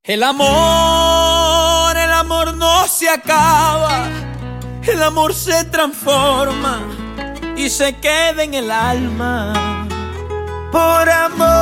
El amor no se acaba, el amor se transforma y se queda en el alma. Por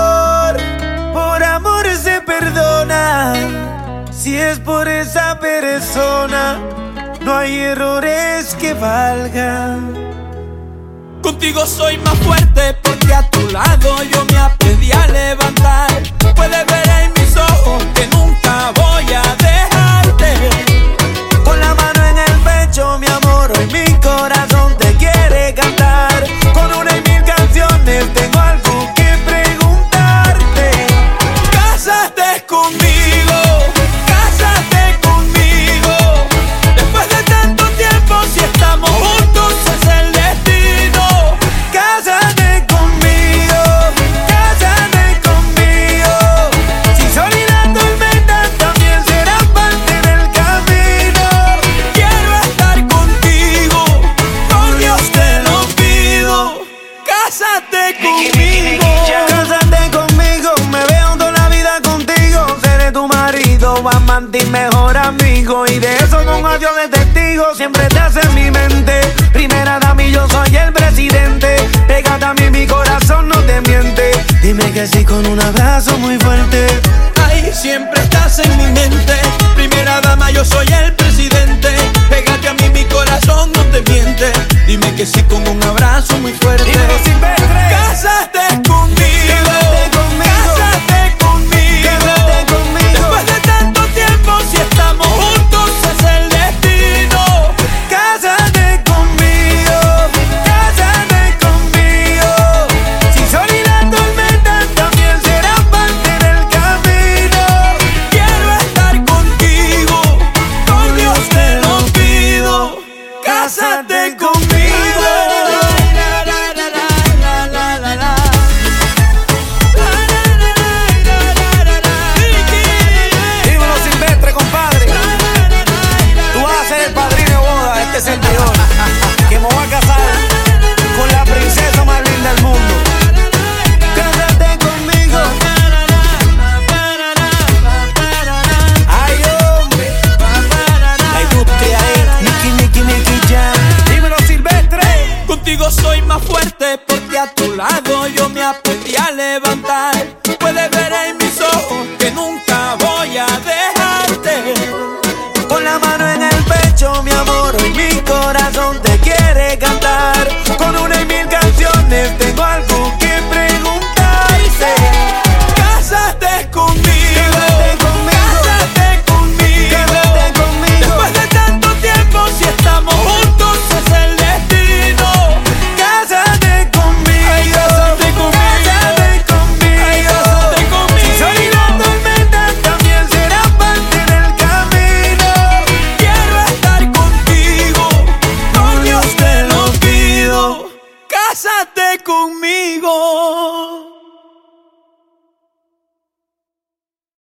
amor se perdona. Si es por esa persona, no hay errores que valgan. Contigo soy más fuerte porque a tu lado yo me aprendí a levantar. Puedes ver en mis ojos que nunca voy a dejarte. Con la mano en el pecho, mi amor, hoy mi corazón te quiere cantar. Con una y mil canciones tengo algo que preguntarte. Cásate conmigo, cásate conmigo. Después de tanto tiempo, si estamos juntos es el destino. Cásate conmigo, cásate conmigo. Si sol y la tormenta también serán parte del camino. Quiero estar contigo, por Dios te lo pido. Cásate conmigo. Cásate conmigo, me veo toda la vida contigo. Seré tu marido, amante y mejor amigo. Y de eso con un adiós de testigo siempre te hace en mi mente. Primera dama y yo soy el presidente. Pégate a mí, mi corazón no te miente. Dime que sí con un abrazo muy fuerte. Ay, siempre estás en mi mente. Primera dama, yo soy el presidente. Pégate a mí, mi corazón no te miente. Dime que sí con un abrazo muy fuerte. Dímelo, Silvestre. Cásate conmigo. Cásate conmigo. Cásate conmigo. Cásate conmigo. Después de tanto tiempo, si estamos juntos es el destino. Cásate conmigo, cásate conmigo. Si sol y la tormenta también serán parte del camino. Quiero estar contigo, por Dios te lo pido. Cásate conmigo. Dímelo, Silvestre, compadre. Tú vas a ser el padrino de boda de este servidor, que me voy a casar con la princesa más linda del mundo. Cásate conmigo. Ay, hombre. La industria es Nicky Jam. Dímelo, Silvestre. Contigo soy más fuerte porque a tu lado